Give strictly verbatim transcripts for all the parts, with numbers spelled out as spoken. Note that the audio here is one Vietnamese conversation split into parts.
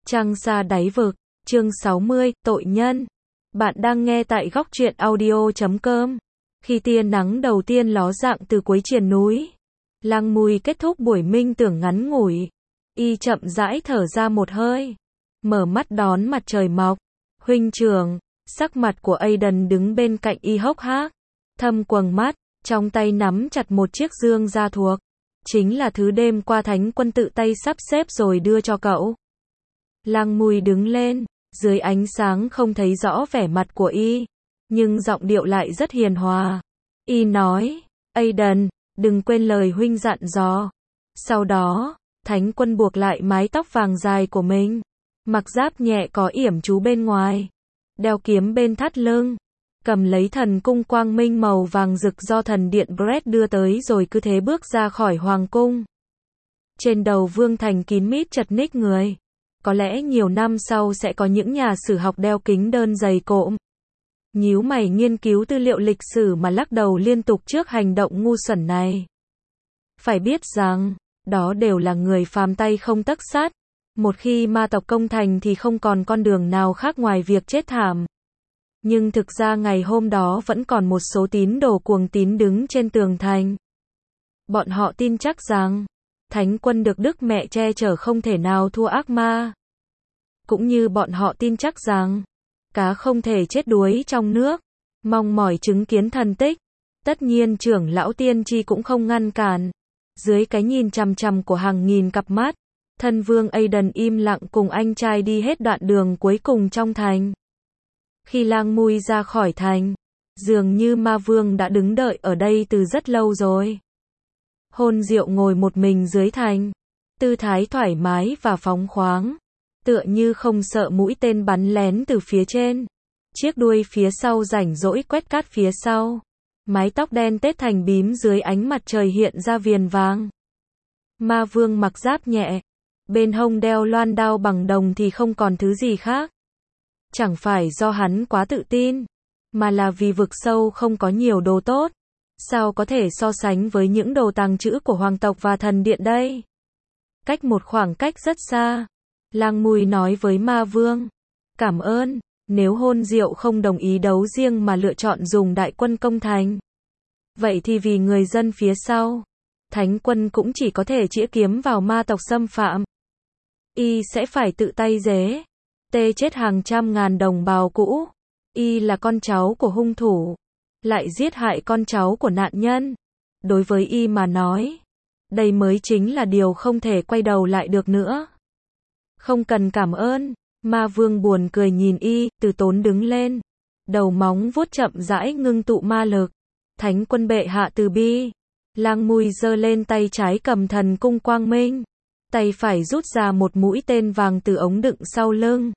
Trăng xa đáy vực, chương sáu mươi, tội nhân. Bạn đang nghe tại góc truyện audio chấm com. Khi tia nắng đầu tiên ló dạng từ cuối triền núi, Lăng Mùi kết thúc buổi minh tưởng ngắn ngủi. Y chậm rãi thở ra một hơi, mở mắt đón mặt trời mọc. Huynh trưởng, sắc mặt của Aiden đứng bên cạnh y hốc hác, thâm quầng mắt, trong tay nắm chặt một chiếc dương da thuộc. Chính là thứ đêm qua Thánh Quân tự tay sắp xếp rồi đưa cho cậu. Lăng Mùi đứng lên, dưới ánh sáng không thấy rõ vẻ mặt của y, nhưng giọng điệu lại rất hiền hòa. Y nói, Aiden, đừng quên lời huynh dặn dò. Sau đó, Thánh Quân buộc lại mái tóc vàng dài của mình, mặc giáp nhẹ có yểm chú bên ngoài, đeo kiếm bên thắt lưng, cầm lấy thần cung quang minh màu vàng rực do thần điện Brett đưa tới rồi cứ thế bước ra khỏi hoàng cung. Trên đầu Vương Thành kín mít chật ních người. Có lẽ nhiều năm sau sẽ có những nhà sử học đeo kính đơn dày cộm, nhíu mày nghiên cứu tư liệu lịch sử mà lắc đầu liên tục trước hành động ngu xuẩn này. Phải biết rằng, đó đều là người phàm tay không tấc sắt. Một khi ma tộc công thành thì không còn con đường nào khác ngoài việc chết thảm. Nhưng thực ra ngày hôm đó vẫn còn một số tín đồ cuồng tín đứng trên tường thành. Bọn họ tin chắc rằng Thánh Quân được Đức Mẹ che chở không thể nào thua ác ma. Cũng như bọn họ tin chắc rằng cá không thể chết đuối trong nước, mong mỏi chứng kiến thần tích. Tất nhiên trưởng lão tiên tri cũng không ngăn cản. Dưới cái nhìn chằm chằm của hàng nghìn cặp mắt, thân vương Aiden im lặng cùng anh trai đi hết đoạn đường cuối cùng trong thành. Khi Lang Mui ra khỏi thành, dường như ma vương đã đứng đợi ở đây từ rất lâu rồi. Hôn Diệu ngồi một mình dưới thành, tư thái thoải mái và phóng khoáng, tựa như không sợ mũi tên bắn lén từ phía trên. Chiếc đuôi phía sau rảnh rỗi quét cát phía sau, mái tóc đen tết thành bím dưới ánh mặt trời hiện ra viền vàng. Ma vương mặc giáp nhẹ, bên hông đeo loan đao bằng đồng thì không còn thứ gì khác. Chẳng phải do hắn quá tự tin, mà là vì vực sâu không có nhiều đồ tốt. Sao có thể so sánh với những đồ tàng trữ của hoàng tộc và thần điện đây? Cách một khoảng cách rất xa, Lang Mùi nói với ma vương, cảm ơn, nếu Hôn Diệu không đồng ý đấu riêng mà lựa chọn dùng đại quân công thành, vậy thì vì người dân phía sau, Thánh Quân cũng chỉ có thể chĩa kiếm vào ma tộc xâm phạm. Y sẽ phải tự tay giết, tê chết hàng trăm ngàn đồng bào cũ. Y là con cháu của hung thủ, lại giết hại con cháu của nạn nhân. Đối với y mà nói, đây mới chính là điều không thể quay đầu lại được nữa. Không cần cảm ơn, ma vương buồn cười nhìn y, từ tốn đứng lên. Đầu móng vuốt chậm rãi ngưng tụ ma lực. Thánh Quân bệ hạ từ bi. Lang Mùi giơ lên tay trái cầm thần cung quang minh, tay phải rút ra một mũi tên vàng từ ống đựng sau lưng,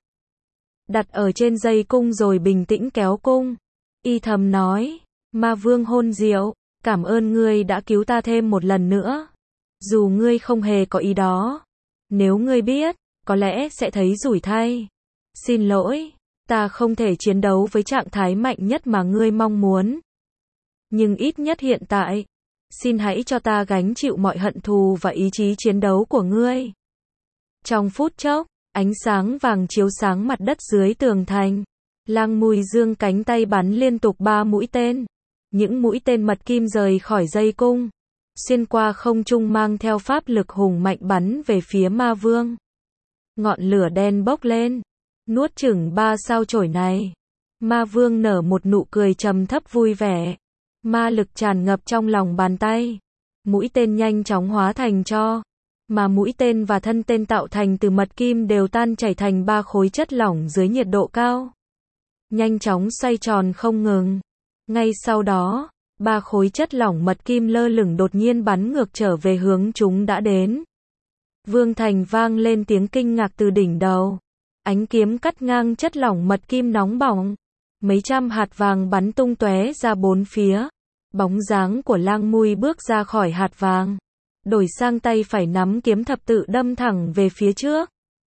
đặt ở trên dây cung rồi bình tĩnh kéo cung. Y thầm nói, ma vương Hôn Diệu, cảm ơn ngươi đã cứu ta thêm một lần nữa. Dù ngươi không hề có ý đó, nếu ngươi biết, có lẽ sẽ thấy rủi thay. Xin lỗi, ta không thể chiến đấu với trạng thái mạnh nhất mà ngươi mong muốn. Nhưng ít nhất hiện tại, xin hãy cho ta gánh chịu mọi hận thù và ý chí chiến đấu của ngươi. Trong phút chốc, ánh sáng vàng chiếu sáng mặt đất dưới tường thành. Lang Mùi giương cánh tay bắn liên tục ba mũi tên. Những mũi tên mật kim rời khỏi dây cung, xuyên qua không trung mang theo pháp lực hùng mạnh bắn về phía ma vương. Ngọn lửa đen bốc lên, nuốt chửng ba sao chổi này. Ma vương nở một nụ cười trầm thấp vui vẻ. Ma lực tràn ngập trong lòng bàn tay. Mũi tên nhanh chóng hóa thành tro. Mà mũi tên và thân tên tạo thành từ mật kim đều tan chảy thành ba khối chất lỏng dưới nhiệt độ cao, nhanh chóng xoay tròn không ngừng. Ngay sau đó, ba khối chất lỏng mật kim lơ lửng đột nhiên bắn ngược trở về hướng chúng đã đến. Vương Thành vang lên tiếng kinh ngạc từ đỉnh đầu. Ánh kiếm cắt ngang chất lỏng mật kim nóng bỏng. Mấy trăm hạt vàng bắn tung tóe ra bốn phía. Bóng dáng của Lang Mùi bước ra khỏi hạt vàng, đổi sang tay phải nắm kiếm thập tự đâm thẳng về phía trước.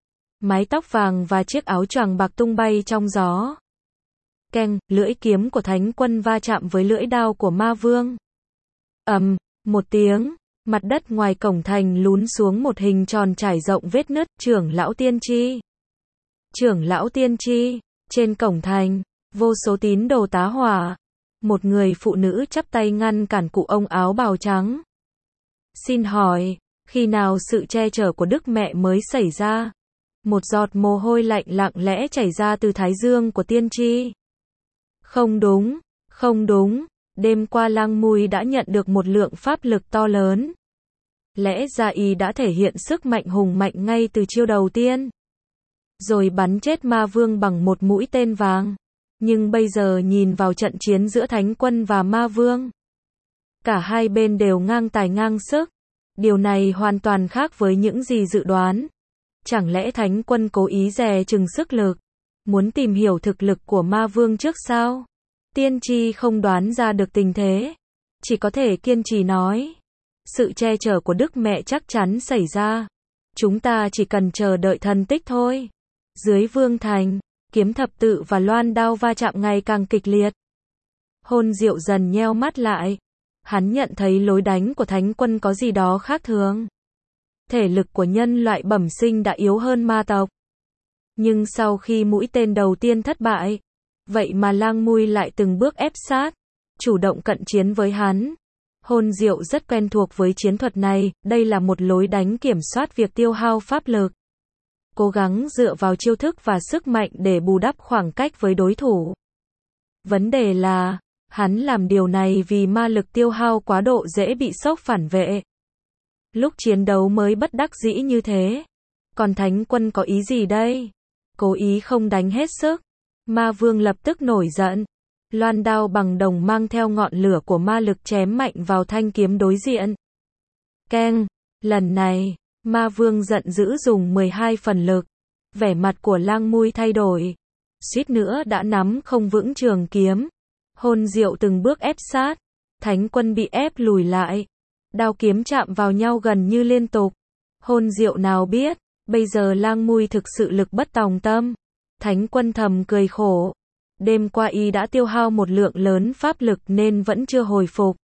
Mái tóc vàng và chiếc áo choàng bạc tung bay trong gió. Keng, lưỡi kiếm của Thánh Quân va chạm với lưỡi đao của ma vương. Ầm, um, một tiếng, mặt đất ngoài cổng thành lún xuống một hình tròn trải rộng vết nứt. Trưởng lão tiên tri, Trưởng lão tiên tri, trên cổng thành, vô số tín đồ tá hỏa. Một người phụ nữ chắp tay ngăn cản cụ ông áo bào trắng. Xin hỏi, khi nào sự che chở của Đức Mẹ mới xảy ra? Một giọt mồ hôi lạnh lặng lẽ chảy ra từ thái dương của tiên tri. Không đúng, không đúng, đêm qua Lang Mui đã nhận được một lượng pháp lực to lớn. Lẽ ra y đã thể hiện sức mạnh hùng mạnh ngay từ chiêu đầu tiên. Rồi bắn chết ma vương bằng một mũi tên vàng. Nhưng bây giờ nhìn vào trận chiến giữa thánh quân và ma vương. Cả hai bên đều ngang tài ngang sức. Điều này hoàn toàn khác với những gì dự đoán. Chẳng lẽ thánh quân cố ý dè chừng sức lực, muốn tìm hiểu thực lực của ma vương trước sao? Tiên tri không đoán ra được tình thế, chỉ có thể kiên trì nói. Sự che chở của Đức Mẹ chắc chắn xảy ra. Chúng ta chỉ cần chờ đợi thần tích thôi. Dưới vương thành, kiếm thập tự và loan đao va chạm ngày càng kịch liệt. Hôn Diệu dần nheo mắt lại. Hắn nhận thấy lối đánh của thánh quân có gì đó khác thường. Thể lực của nhân loại bẩm sinh đã yếu hơn ma tộc. Nhưng sau khi mũi tên đầu tiên thất bại, vậy mà Lang Mui lại từng bước ép sát, chủ động cận chiến với hắn. Hôn Diệu rất quen thuộc với chiến thuật này, đây là một lối đánh kiểm soát việc tiêu hao pháp lực. Cố gắng dựa vào chiêu thức và sức mạnh để bù đắp khoảng cách với đối thủ. Vấn đề là, hắn làm điều này vì ma lực tiêu hao quá độ dễ bị sốc phản vệ. Lúc chiến đấu mới bất đắc dĩ như thế. Còn thánh quân có ý gì đây? Cố ý không đánh hết sức. Ma vương lập tức nổi giận. Loan đao bằng đồng mang theo ngọn lửa của ma lực chém mạnh vào thanh kiếm đối diện. Keng, lần này, ma vương giận dữ dùng mười hai phần lực. Vẻ mặt của Lang Mui thay đổi. Suýt nữa đã nắm không vững trường kiếm. Hôn Diệu từng bước ép sát. Thánh quân bị ép lùi lại. Đao kiếm chạm vào nhau gần như liên tục. Hôn Diệu nào biết, bây giờ Lang Mui thực sự lực bất tòng tâm. Thánh quân thầm cười khổ. Đêm qua y đã tiêu hao một lượng lớn pháp lực nên vẫn chưa hồi phục.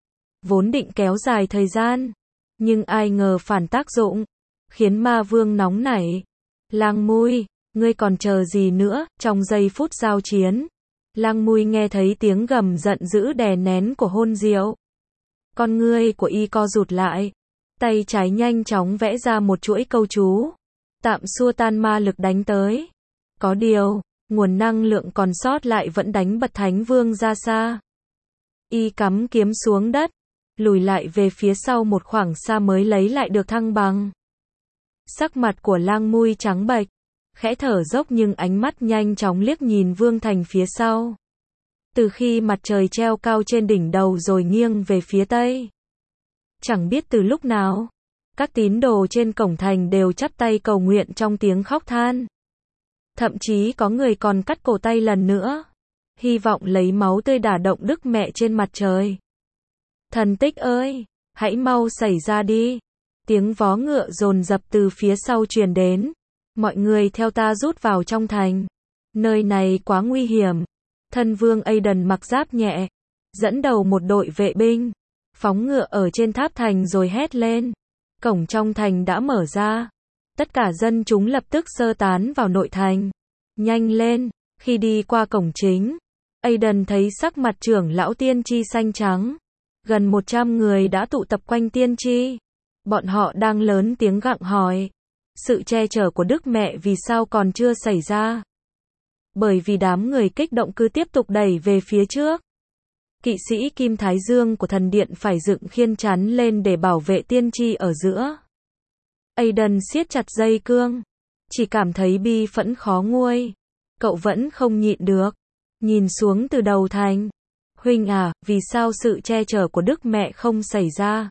Vốn định kéo dài thời gian, nhưng ai ngờ phản tác dụng, khiến ma vương nóng nảy. Lang Mui, ngươi còn chờ gì nữa? Trong giây phút giao chiến, Lang Mui nghe thấy tiếng gầm giận dữ đè nén của Hôn Diệu. Con ngươi của y co rụt lại, tay trái nhanh chóng vẽ ra một chuỗi câu chú, tạm xua tan ma lực đánh tới. Có điều, nguồn năng lượng còn sót lại vẫn đánh bật thánh vương ra xa. Y cắm kiếm xuống đất, lùi lại về phía sau một khoảng xa mới lấy lại được thăng bằng. Sắc mặt của Lang Mui trắng bệch, khẽ thở dốc nhưng ánh mắt nhanh chóng liếc nhìn vương thành phía sau. Từ khi mặt trời treo cao trên đỉnh đầu rồi nghiêng về phía tây. Chẳng biết từ lúc nào, các tín đồ trên cổng thành đều chắp tay cầu nguyện trong tiếng khóc than. Thậm chí có người còn cắt cổ tay lần nữa, hy vọng lấy máu tươi đả động Đức Mẹ trên mặt trời. Thần tích ơi, hãy mau xảy ra đi. Tiếng vó ngựa dồn dập từ phía sau truyền đến. Mọi người theo ta rút vào trong thành. Nơi này quá nguy hiểm. Thân vương Aiden mặc giáp nhẹ, dẫn đầu một đội vệ binh, phóng ngựa ở trên tháp thành rồi hét lên. Cổng trong thành đã mở ra. Tất cả dân chúng lập tức sơ tán vào nội thành. Nhanh lên, khi đi qua cổng chính, Aiden thấy sắc mặt trưởng lão tiên tri xanh trắng. Gần một trăm người đã tụ tập quanh tiên tri. Bọn họ đang lớn tiếng gặng hỏi. Sự che chở của Đức Mẹ vì sao còn chưa xảy ra? Bởi vì đám người kích động cứ tiếp tục đẩy về phía trước. Kỵ sĩ Kim Thái Dương của thần điện phải dựng khiên chắn lên để bảo vệ tiên tri ở giữa. Aiden siết chặt dây cương, chỉ cảm thấy bi phẫn khó nguôi. Cậu vẫn không nhịn được, nhìn xuống từ đầu thành. Huynh à, vì sao sự che chở của Đức Mẹ không xảy ra?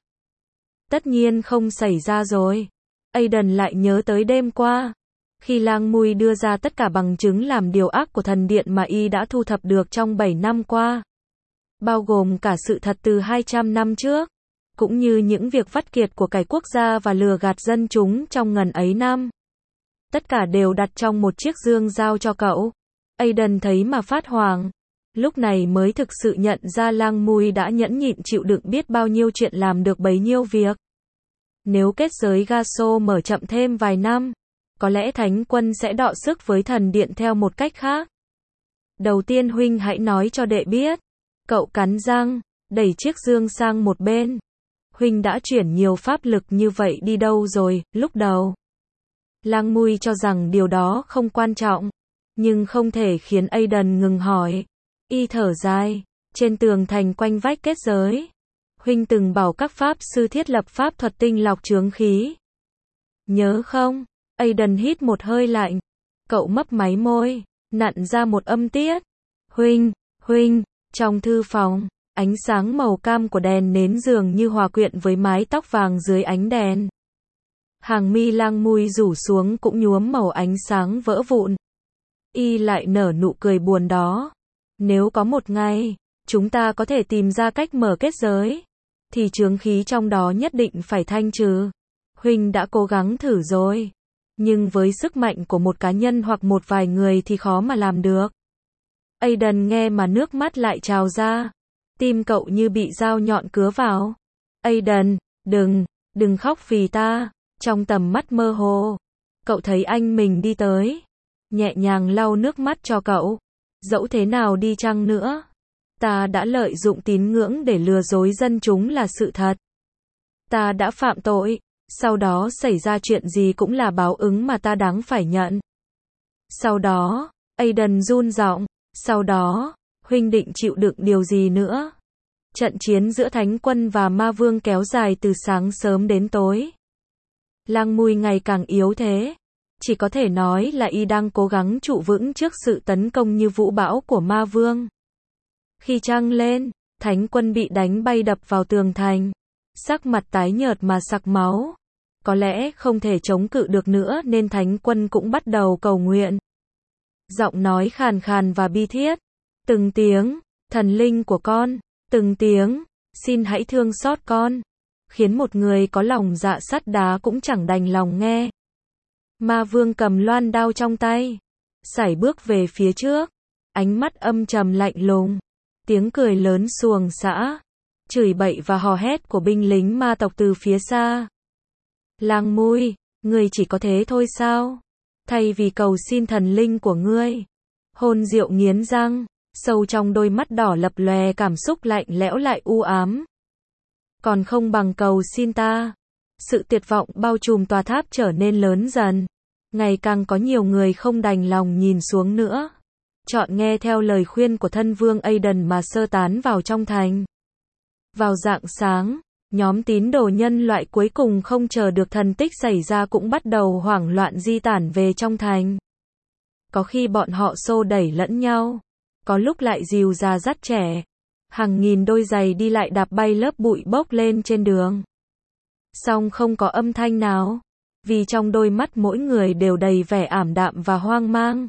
Tất nhiên không xảy ra rồi. Aiden lại nhớ tới đêm qua, khi Lang Mui đưa ra tất cả bằng chứng làm điều ác của thần điện mà y đã thu thập được trong bảy năm qua. Bao gồm cả sự thật từ hai trăm năm trước, cũng như những việc vắt kiệt của cải quốc gia và lừa gạt dân chúng trong ngần ấy năm. Tất cả đều đặt trong một chiếc dương giao cho cậu. Aiden thấy mà phát hoảng. Lúc này mới thực sự nhận ra Lang Mui đã nhẫn nhịn chịu đựng biết bao nhiêu chuyện làm được bấy nhiêu việc. Nếu kết giới Gaso mở chậm thêm vài năm, có lẽ thánh quân sẽ đọ sức với thần điện theo một cách khác. Đầu tiên huynh hãy nói cho đệ biết. Cậu cắn răng, đẩy chiếc dương sang một bên. Huynh đã chuyển nhiều pháp lực như vậy đi đâu rồi, lúc đầu. Lang Mui cho rằng điều đó không quan trọng, nhưng không thể khiến Aiden ngừng hỏi. Y thở dài, trên tường thành quanh vách kết giới. Huynh từng bảo các pháp sư thiết lập pháp thuật tinh lọc chướng khí. Nhớ không? Aiden hít một hơi lạnh. Cậu mấp máy môi, nặn ra một âm tiết. Huynh, huynh, trong thư phòng, ánh sáng màu cam của đèn nến dường như hòa quyện với mái tóc vàng dưới ánh đèn. Hàng mi Lang Mui rủ xuống cũng nhuốm màu ánh sáng vỡ vụn. Y lại nở nụ cười buồn đó. Nếu có một ngày, chúng ta có thể tìm ra cách mở kết giới, thì chướng khí trong đó nhất định phải thanh trừ. Huynh đã cố gắng thử rồi, nhưng với sức mạnh của một cá nhân hoặc một vài người thì khó mà làm được. Aiden nghe mà nước mắt lại trào ra. Tim cậu như bị dao nhọn cứa vào. Aiden, đừng, đừng khóc vì ta. Trong tầm mắt mơ hồ, cậu thấy anh mình đi tới, nhẹ nhàng lau nước mắt cho cậu. Dẫu thế nào đi chăng nữa, ta đã lợi dụng tín ngưỡng để lừa dối dân chúng là sự thật. Ta đã phạm tội, sau đó xảy ra chuyện gì cũng là báo ứng mà ta đáng phải nhận. Sau đó, Aiden run giọng, sau đó, huynh định chịu đựng điều gì nữa? Trận chiến giữa Thánh quân và Ma Vương kéo dài từ sáng sớm đến tối. Lang Mui ngày càng yếu thế. Chỉ có thể nói là y đang cố gắng trụ vững trước sự tấn công như vũ bão của Ma Vương. Khi trăng lên, Thánh quân bị đánh bay đập vào tường thành. Sắc mặt tái nhợt mà sặc máu. Có lẽ không thể chống cự được nữa nên Thánh quân cũng bắt đầu cầu nguyện. Giọng nói khàn khàn và bi thiết. Từng tiếng, thần linh của con. Từng tiếng, xin hãy thương xót con. Khiến một người có lòng dạ sắt đá cũng chẳng đành lòng nghe. Ma Vương cầm loan đao trong tay, sải bước về phía trước, ánh mắt âm trầm lạnh lùng, tiếng cười lớn xuồng xã, chửi bậy và hò hét của binh lính ma tộc từ phía xa. Lang Mui, ngươi chỉ có thế thôi sao? Thay vì cầu xin thần linh của ngươi. Hôn Diệu nghiến răng, sâu trong đôi mắt đỏ lập lòe cảm xúc lạnh lẽo lại u ám. Còn không bằng cầu xin ta. Sự tuyệt vọng bao trùm tòa tháp trở nên lớn dần. Ngày càng có nhiều người không đành lòng nhìn xuống nữa. Chọn nghe theo lời khuyên của thân vương Aiden mà sơ tán vào trong thành. Vào rạng sáng, nhóm tín đồ nhân loại cuối cùng không chờ được thần tích xảy ra cũng bắt đầu hoảng loạn di tản về trong thành. Có khi bọn họ xô đẩy lẫn nhau, có lúc lại dìu già dắt trẻ. Hàng nghìn đôi giày đi lại đạp bay lớp bụi bốc lên trên đường. Song không có âm thanh nào, vì trong đôi mắt mỗi người đều đầy vẻ ảm đạm và hoang mang.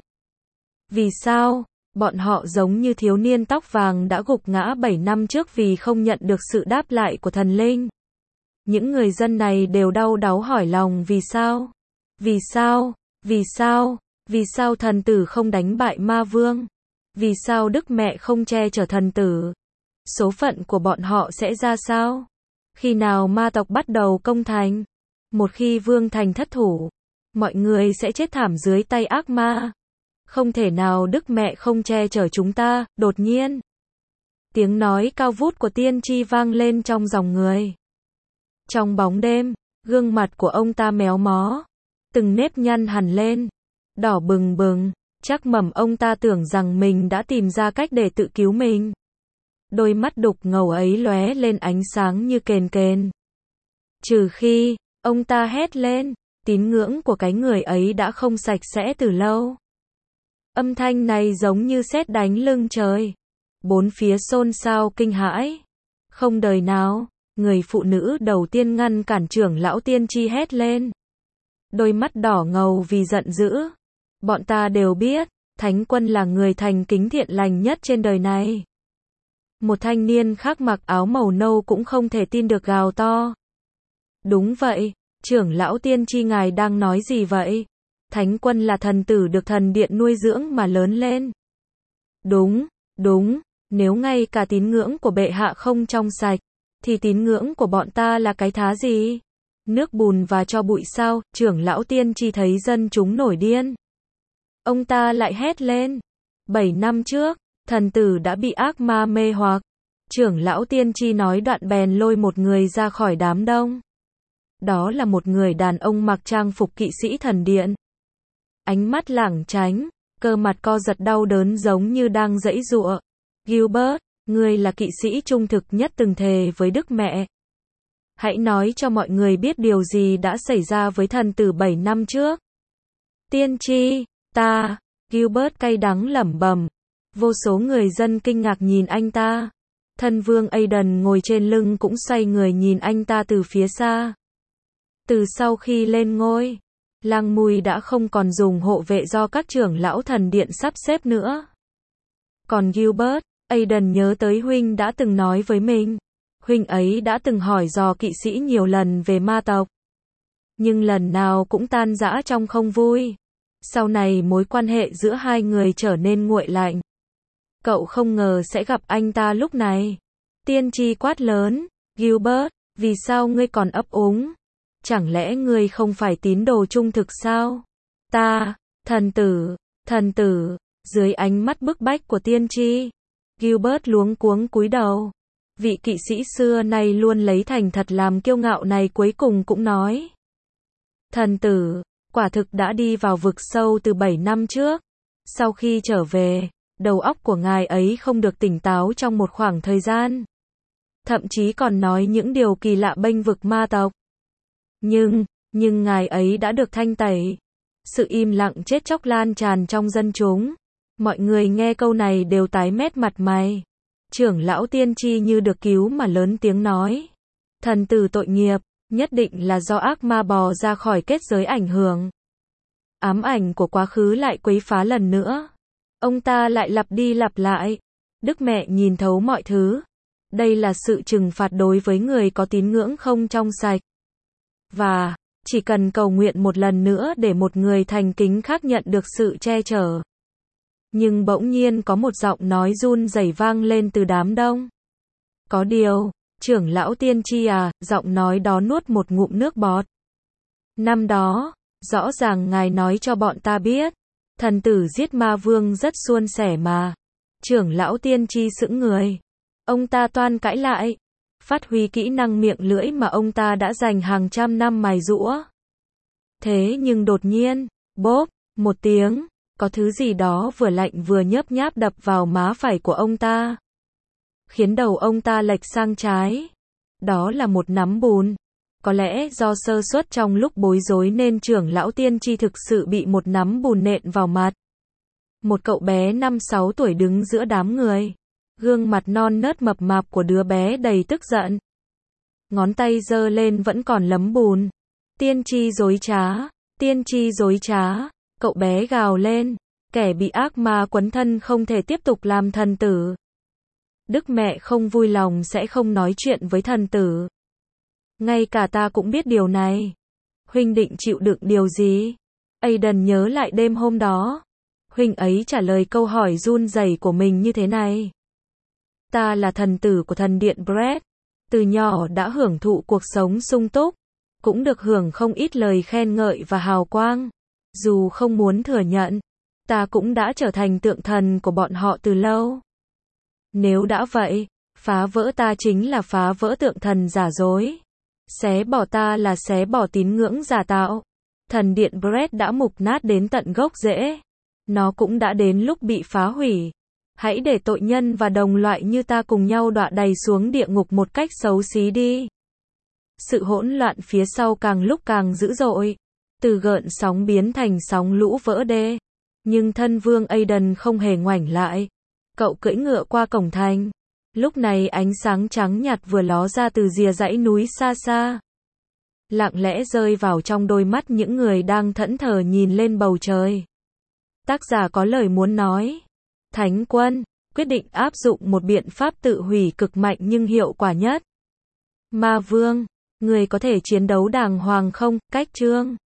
Vì sao? Bọn họ giống như thiếu niên tóc vàng đã gục ngã bảy năm trước vì không nhận được sự đáp lại của thần linh. Những người dân này đều đau đáu hỏi lòng vì sao? Vì sao? Vì sao? Vì sao thần tử không đánh bại Ma Vương? Vì sao Đức Mẹ không che chở thần tử? Số phận của bọn họ sẽ ra sao? Khi nào ma tộc bắt đầu công thành? Một khi Vương thành thất thủ, mọi người sẽ chết thảm dưới tay ác ma. Không thể nào Đức Mẹ không che chở chúng ta. Đột nhiên, tiếng nói cao vút của tiên tri vang lên trong dòng người. Trong bóng đêm, gương mặt của ông ta méo mó, từng nếp nhăn hằn lên, đỏ bừng bừng, chắc mẩm ông ta tưởng rằng mình đã tìm ra cách để tự cứu mình. Đôi mắt đục ngầu ấy lóe lên ánh sáng như kền kền. Trừ khi, ông ta hét lên, tín ngưỡng của cái người ấy đã không sạch sẽ từ lâu. Âm thanh này giống như sét đánh lưng trời. Bốn phía xôn xao kinh hãi. Không đời nào, người phụ nữ đầu tiên ngăn cản trưởng lão tiên tri hét lên. Đôi mắt đỏ ngầu vì giận dữ. Bọn ta đều biết, Thánh quân là người thành kính thiện lành nhất trên đời này. Một thanh niên khác mặc áo màu nâu cũng không thể tin được gào to. Đúng vậy, trưởng lão tiên tri ngài đang nói gì vậy? Thánh quân là thần tử được thần điện nuôi dưỡng mà lớn lên. Đúng, đúng, nếu ngay cả tín ngưỡng của bệ hạ không trong sạch, thì tín ngưỡng của bọn ta là cái thá gì? Nước bùn và tro bụi sao? Trưởng lão tiên tri thấy dân chúng nổi điên. Ông ta lại hét lên. Bảy năm trước, thần tử đã bị ác ma mê hoặc. Trưởng lão tiên tri nói đoạn bèn lôi một người ra khỏi đám đông. Đó là một người đàn ông mặc trang phục kỵ sĩ thần điện. Ánh mắt lảng tránh, cơ mặt co giật đau đớn giống như đang giãy giụa. Gilbert, ngươi là kỵ sĩ trung thực nhất từng thề với Đức Mẹ. Hãy nói cho mọi người biết điều gì đã xảy ra với thần tử bảy năm trước. Tiên tri, ta, Gilbert cay đắng lẩm bẩm. Vô số người dân kinh ngạc nhìn anh ta. Thân vương Aidan ngồi trên lưng cũng xoay người nhìn anh ta từ phía xa. Từ sau khi lên ngôi, Lang Mui đã không còn dùng hộ vệ do các trưởng lão thần điện sắp xếp nữa. Còn Gilbert, Aidan nhớ tới huynh đã từng nói với mình. Huynh ấy đã từng hỏi dò kỵ sĩ nhiều lần về ma tộc. Nhưng lần nào cũng tan rã trong không vui. Sau này mối quan hệ giữa hai người trở nên nguội lạnh. Cậu không ngờ sẽ gặp anh ta lúc này. Tiên tri quát lớn. Gilbert, vì sao ngươi còn ấp úng? Chẳng lẽ ngươi không phải tín đồ trung thực sao? Ta, thần tử, thần tử, dưới ánh mắt bức bách của tiên tri. Gilbert luống cuống cúi đầu. Vị kỵ sĩ xưa nay luôn lấy thành thật làm kiêu ngạo này cuối cùng cũng nói. Thần tử, quả thực đã đi vào vực sâu từ bảy năm trước. Sau khi trở về, đầu óc của ngài ấy không được tỉnh táo trong một khoảng thời gian. Thậm chí còn nói những điều kỳ lạ bênh vực ma tộc. Nhưng, nhưng ngài ấy đã được thanh tẩy. Sự im lặng chết chóc lan tràn trong dân chúng. Mọi người nghe câu này đều tái mét mặt mày. Trưởng lão tiên tri như được cứu mà lớn tiếng nói. Thần tử tội nghiệp, nhất định là do ác ma bò ra khỏi kết giới ảnh hưởng. Ám ảnh của quá khứ lại quấy phá lần nữa. Ông ta lại lặp đi lặp lại. Đức Mẹ nhìn thấu mọi thứ. Đây là sự trừng phạt đối với người có tín ngưỡng không trong sạch. Và, chỉ cần cầu nguyện một lần nữa để một người thành kính khác nhận được sự che chở. Nhưng bỗng nhiên có một giọng nói run rẩy vang lên từ đám đông. Có điều, trưởng lão tiên tri à, giọng nói đó nuốt một ngụm nước bọt. Năm đó, rõ ràng ngài nói cho bọn ta biết, thần tử giết ma vương rất suôn sẻ mà. Trưởng lão tiên tri sững người. Ông ta toan cãi lại. Phát huy kỹ năng miệng lưỡi mà ông ta đã dành hàng trăm năm mài giũa. Thế nhưng đột nhiên, bốp, một tiếng, có thứ gì đó vừa lạnh vừa nhớp nháp đập vào má phải của ông ta. Khiến đầu ông ta lệch sang trái. Đó là một nắm bùn. Có lẽ do sơ suất trong lúc bối rối nên trưởng lão tiên tri thực sự bị một nắm bùn nện vào mặt. Một cậu bé năm sáu tuổi đứng giữa đám người. Gương mặt non nớt mập mạp của đứa bé đầy tức giận. Ngón tay giơ lên vẫn còn lấm bùn. Tiên tri dối trá, tiên tri dối trá, cậu bé gào lên. Kẻ bị ác ma quấn thân không thể tiếp tục làm thần tử. Đức Mẹ không vui lòng sẽ không nói chuyện với thần tử. Ngay cả ta cũng biết điều này. Huynh định chịu đựng điều gì? Aidan nhớ lại đêm hôm đó. Huynh ấy trả lời câu hỏi run rẩy của mình như thế này. Ta là thần tử của thần điện Brett. Từ nhỏ đã hưởng thụ cuộc sống sung túc. Cũng được hưởng không ít lời khen ngợi và hào quang. Dù không muốn thừa nhận, ta cũng đã trở thành tượng thần của bọn họ từ lâu. Nếu đã vậy, phá vỡ ta chính là phá vỡ tượng thần giả dối. Xé bỏ ta là xé bỏ tín ngưỡng giả tạo. Thần điện Brett đã mục nát đến tận gốc rễ. Nó cũng đã đến lúc bị phá hủy. Hãy để tội nhân và đồng loại như ta cùng nhau đọa đầy xuống địa ngục một cách xấu xí đi. Sự hỗn loạn phía sau càng lúc càng dữ dội. Từ gợn sóng biến thành sóng lũ vỡ đê. Nhưng thân vương Aidan không hề ngoảnh lại. Cậu cưỡi ngựa qua cổng thành. Lúc này ánh sáng trắng nhạt vừa ló ra từ rìa dãy núi xa xa. Lặng lẽ rơi vào trong đôi mắt những người đang thẫn thờ nhìn lên bầu trời. Tác giả có lời muốn nói. Thánh quân, quyết định áp dụng một biện pháp tự hủy cực mạnh nhưng hiệu quả nhất. Ma vương, người có thể chiến đấu đàng hoàng không? Cách chương